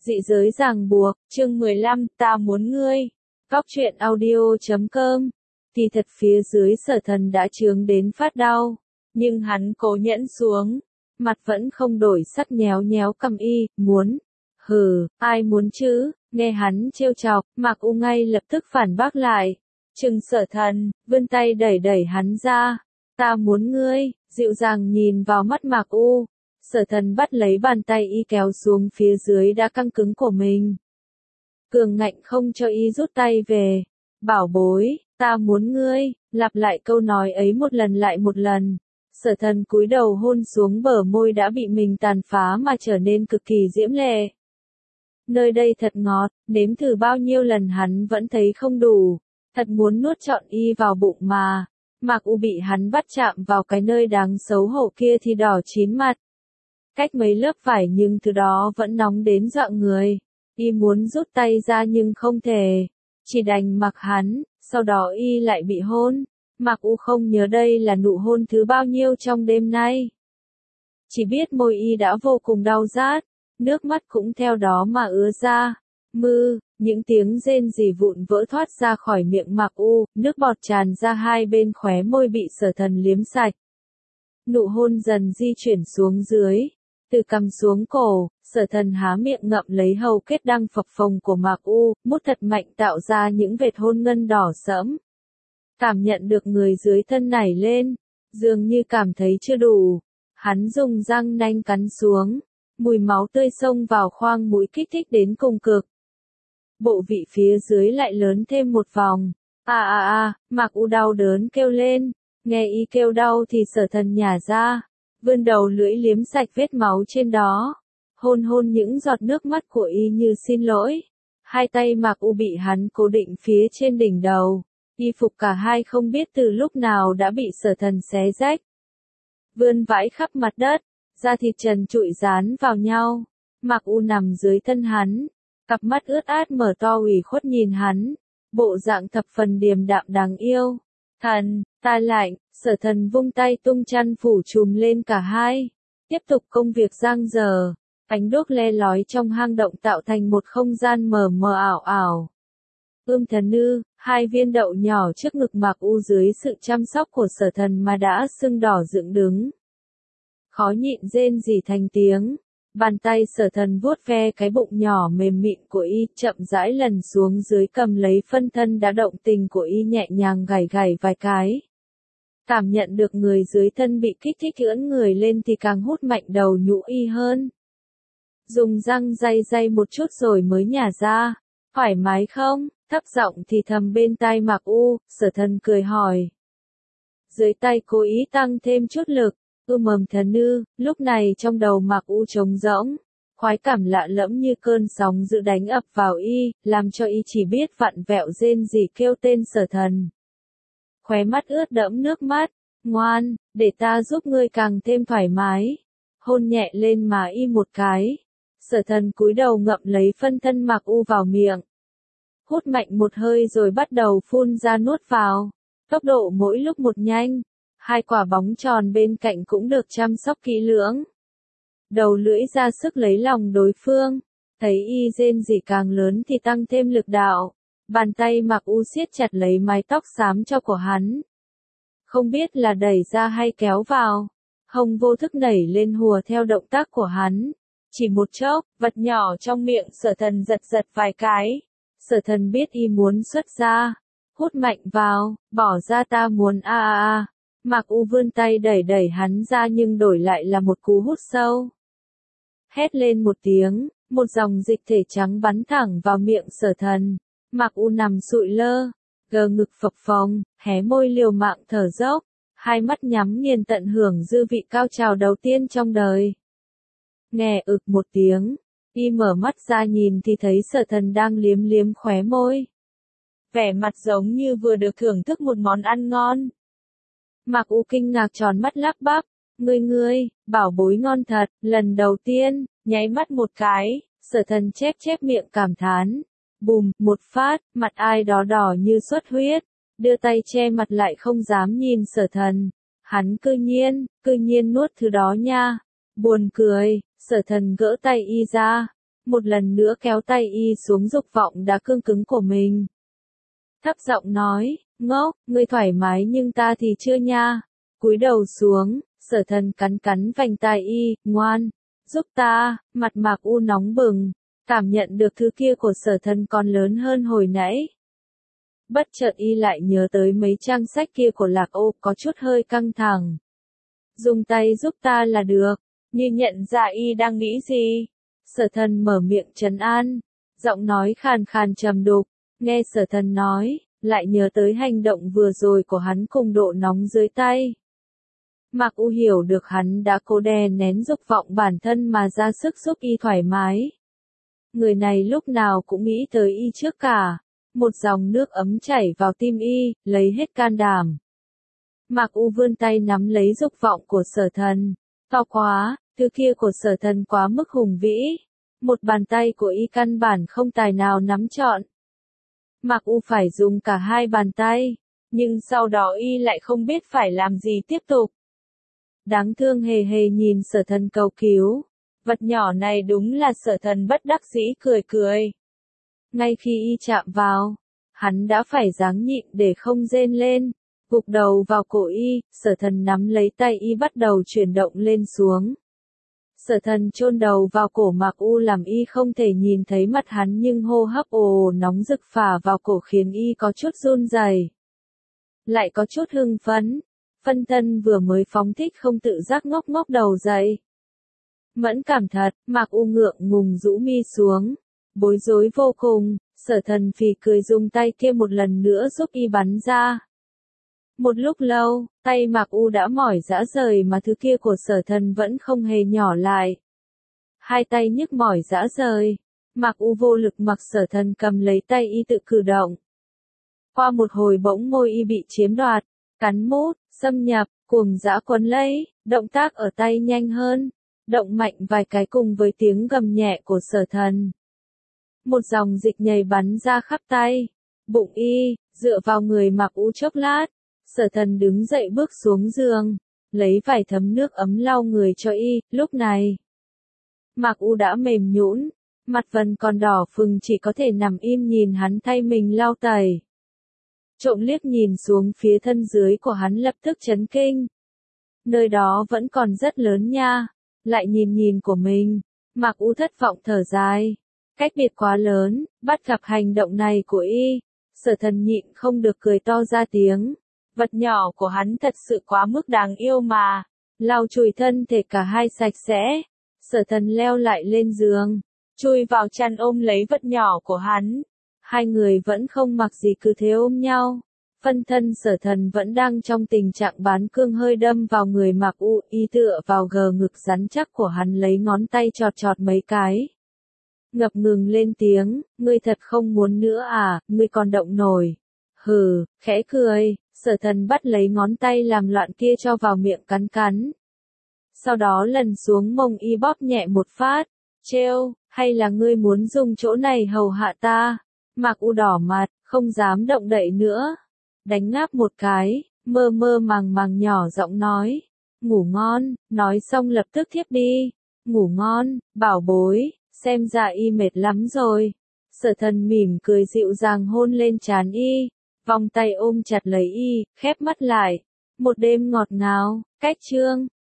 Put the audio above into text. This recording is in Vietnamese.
Dị giới ràng buộc, chương 15, ta muốn ngươi. Góc truyện audio.com. Thì thật phía dưới Sở Thần đã chướng đến phát đau, nhưng hắn cố nhẫn xuống, mặt vẫn không đổi sắc, nhéo nhéo cằm y, muốn. Hừ, ai muốn chứ? Nghe hắn trêu chọc, Mạc U ngay lập tức phản bác lại. Trừng Sở Thần, vươn tay đẩy đẩy hắn ra. Ta muốn ngươi, dịu dàng nhìn vào mắt Mạc U. Sở Thần bắt lấy bàn tay y kéo xuống phía dưới đã căng cứng của mình. Cường ngạnh không cho y rút tay về. Bảo bối, ta muốn ngươi, lặp lại câu nói ấy một lần lại một lần. Sở Thần cúi đầu hôn xuống bờ môi đã bị mình tàn phá mà trở nên cực kỳ diễm lệ. Nơi đây thật ngọt, nếm thử bao nhiêu lần hắn vẫn thấy không đủ. Thật muốn nuốt trọn y vào bụng mà. Mạc U bị hắn bắt chạm vào cái nơi đáng xấu hổ kia thì đỏ chín mặt. Cách mấy lớp vải nhưng thứ đó vẫn nóng đến dọa người. Y muốn rút tay ra nhưng không thể. Chỉ đành mặc hắn, sau đó y lại bị hôn. Mạc U không nhớ đây là nụ hôn thứ bao nhiêu trong đêm nay. Chỉ biết môi y đã vô cùng đau rát, nước mắt cũng theo đó mà ứa ra. Những tiếng rên rỉ vụn vỡ thoát ra khỏi miệng Mạc U, nước bọt tràn ra hai bên khóe môi bị Sở Thần liếm sạch. Nụ hôn dần di chuyển xuống dưới, từ cằm xuống cổ, Sở Thần há miệng ngậm lấy hầu kết đang phập phồng của Mạc U, mút thật mạnh tạo ra những vệt hôn ngân đỏ sẫm. Cảm nhận được người dưới thân nảy lên, dường như cảm thấy chưa đủ, hắn dùng răng nanh cắn xuống, mùi máu tươi xông vào khoang mũi kích thích đến cùng cực. Bộ vị phía dưới lại lớn thêm một vòng. Mạc U đau đớn kêu lên. Nghe y kêu đau thì Sở Thần nhả ra, vươn đầu lưỡi liếm sạch vết máu trên đó. Hôn những giọt nước mắt của y như xin lỗi. Hai tay Mạc U bị hắn cố định phía trên đỉnh đầu. Y phục cả hai không biết từ lúc nào đã bị Sở Thần xé rách. Vươn vãi khắp mặt đất, da thịt trần trụi dán vào nhau. Mạc U nằm dưới thân hắn. Cặp mắt ướt át mở to ủy khuất nhìn hắn, bộ dạng thập phần điềm đạm đáng yêu. Thần, ta lạnh, Sở Thần vung tay tung chăn phủ trùm lên cả hai. Tiếp tục công việc giang dở, ánh đuốc le lói trong hang động tạo thành một không gian mờ mờ ảo ảo. Thần Nư, hai viên đậu nhỏ trước ngực Mạc U dưới sự chăm sóc của Sở Thần mà đã sưng đỏ dựng đứng. Khó nhịn rên rỉ thành tiếng. Bàn tay Sở Thần vuốt ve cái bụng nhỏ mềm mịn của y, chậm rãi lần xuống dưới cầm lấy phân thân đã động tình của y, nhẹ nhàng gảy gảy vài cái. Cảm nhận được người dưới thân bị kích thích ưỡn người lên thì càng hút mạnh đầu nhũ y hơn. Dùng răng day một chút rồi mới nhả ra. Thoải mái không? Thấp giọng thì thầm bên tai Mạc U, Sở Thần cười hỏi. Dưới tay cố ý tăng thêm chút lực. Thần Nư, lúc này trong đầu Mạc U trống rỗng, khoái cảm lạ lẫm như cơn sóng dữ đánh ập vào y, làm cho y chỉ biết vặn vẹo rên rỉ kêu tên Sở Thần. Khóe mắt ướt đẫm nước mắt, ngoan, để ta giúp ngươi càng thêm thoải mái. Hôn nhẹ lên má y một cái. Sở Thần cúi đầu ngậm lấy phân thân Mạc U vào miệng. Hút mạnh một hơi rồi bắt đầu phun ra nuốt vào. Tốc độ mỗi lúc một nhanh. Hai quả bóng tròn bên cạnh cũng được chăm sóc kỹ lưỡng. Đầu lưỡi ra sức lấy lòng đối phương. Thấy y rên rỉ càng lớn thì tăng thêm lực đạo. Bàn tay Mạc U siết chặt lấy mái tóc xám cho của hắn. Không biết là đẩy ra hay kéo vào. Hông vô thức nảy lên hùa theo động tác của hắn. Chỉ một chốc, vật nhỏ trong miệng Sở Thần giật vài cái. Sở Thần biết y muốn xuất ra. Hút mạnh vào, bỏ ra ta muốn Mạc U vươn tay đẩy hắn ra nhưng đổi lại là một cú hút sâu. Hét lên một tiếng, một dòng dịch thể trắng bắn thẳng vào miệng Sở Thần. Mạc U nằm sụi lơ, gờ ngực phập phồng, hé môi liều mạng thở dốc, hai mắt nhắm nghiền tận hưởng dư vị cao trào đầu tiên trong đời. Nghe ực một tiếng, y mở mắt ra nhìn thì thấy Sở Thần đang liếm khóe môi. Vẻ mặt giống như vừa được thưởng thức một món ăn ngon. Mạc U kinh ngạc tròn mắt lắp bắp, ngươi, bảo bối ngon thật, lần đầu tiên, nháy mắt một cái, Sở Thần chép miệng cảm thán. Bùm, một phát, mặt ai đó đỏ như xuất huyết, đưa tay che mặt lại không dám nhìn Sở Thần. Hắn cư nhiên nuốt thứ đó nha. Buồn cười, Sở Thần gỡ tay y ra, một lần nữa kéo tay y xuống dục vọng đã cương cứng của mình. Thấp giọng nói, ngốc, ngươi thoải mái nhưng ta thì chưa nha. Cúi đầu xuống, Sở Thần cắn cắn vành tai y, ngoan, giúp ta, mặt Mạc U nóng bừng, cảm nhận được thứ kia của Sở Thần còn lớn hơn hồi nãy. Bất chợt y lại nhớ tới mấy trang sách kia của Lạc Ô, có chút hơi căng thẳng. Dùng tay giúp ta là được, như nhận ra y đang nghĩ gì. Sở Thần mở miệng trấn an, giọng nói khàn khàn trầm đục, nghe Sở Thần nói, lại nhớ tới hành động vừa rồi của hắn cùng độ nóng dưới tay. Mạc U hiểu được hắn đã cố đè nén dục vọng bản thân mà ra sức giúp y thoải mái. Người này lúc nào cũng nghĩ tới y trước cả. Một dòng nước ấm chảy vào tim y, lấy hết can đảm. Mạc U vươn tay nắm lấy dục vọng của Sở Thần. To quá, thứ kia của Sở Thần quá mức hùng vĩ. Một bàn tay của y căn bản không tài nào nắm trọn. Mạc U phải dùng cả hai bàn tay, nhưng sau đó y lại không biết phải làm gì tiếp tục. Đáng thương hề hề nhìn Sở Thần cầu cứu. Vật nhỏ này đúng là Sở Thần bất đắc dĩ cười cười. Ngay khi y chạm vào, hắn đã phải ráng nhịn để không rên lên, gục đầu vào cổ y, Sở Thần nắm lấy tay y bắt đầu chuyển động lên xuống. Sở Thần chôn đầu vào cổ Mạc U làm y không thể nhìn thấy mặt hắn nhưng hô hấp ồ nóng rực phả vào cổ khiến y có chút run rẩy, lại có chút hưng phấn, phân thân vừa mới phóng thích không tự giác ngóc ngóc đầu dậy. Mẫn cảm thật, Mạc U ngượng ngùng rũ mi xuống. Bối rối vô cùng, Sở Thần phì cười dùng tay kia một lần nữa giúp y bắn ra. Một lúc lâu, tay Mạc U đã mỏi rã rời mà thứ kia của Sở Thần vẫn không hề nhỏ lại. Hai tay nhức mỏi rã rời, Mạc U vô lực mặc Sở Thần cầm lấy tay y tự cử động. Qua một hồi bỗng môi y bị chiếm đoạt, cắn mút, xâm nhập, cuồng dã quấn lấy, động tác ở tay nhanh hơn, động mạnh vài cái cùng với tiếng gầm nhẹ của Sở Thần. Một dòng dịch nhầy bắn ra khắp tay, bụng y, dựa vào người Mạc U chốc lát. Sở Thần đứng dậy bước xuống giường, lấy vài thấm nước ấm lau người cho y, lúc này. Mạc U đã mềm nhũn, mặt vẫn còn đỏ phừng chỉ có thể nằm im nhìn hắn thay mình lau tẩy. Trộm liếc nhìn xuống phía thân dưới của hắn lập tức chấn kinh. Nơi đó vẫn còn rất lớn nha, lại nhìn nhìn của mình, Mạc U thất vọng thở dài. Cách biệt quá lớn, bắt gặp hành động này của y, Sở Thần nhịn không được cười to ra tiếng. Vật nhỏ của hắn thật sự quá mức đáng yêu mà. Lau chùi thân thể cả hai sạch sẽ. Sở Thần leo lại lên giường, chui vào chăn ôm lấy vật nhỏ của hắn. Hai người vẫn không mặc gì cứ thế ôm nhau. Phân thân Sở Thần vẫn đang trong tình trạng bán cương hơi đâm vào người Mạc U, y tựa vào gờ ngực rắn chắc của hắn lấy ngón tay chọt chọt mấy cái. Ngập ngừng lên tiếng, ngươi thật không muốn nữa à, ngươi còn động nổi. Hừ, khẽ cười, Sở Thần bắt lấy ngón tay làm loạn kia cho vào miệng cắn cắn. Sau đó lần xuống mông y bóp nhẹ một phát, trêu, hay là ngươi muốn dùng chỗ này hầu hạ ta? Mạc U đỏ mặt, không dám động đậy nữa. Đánh ngáp một cái, mơ mơ màng màng nhỏ giọng nói, ngủ ngon, nói xong lập tức thiếp đi. Ngủ ngon, bảo bối. Xem ra y mệt lắm rồi. Sở Thần mỉm cười dịu dàng hôn lên trán y, vòng tay ôm chặt lấy y, khép mắt lại. Một đêm ngọt ngào, cách chương.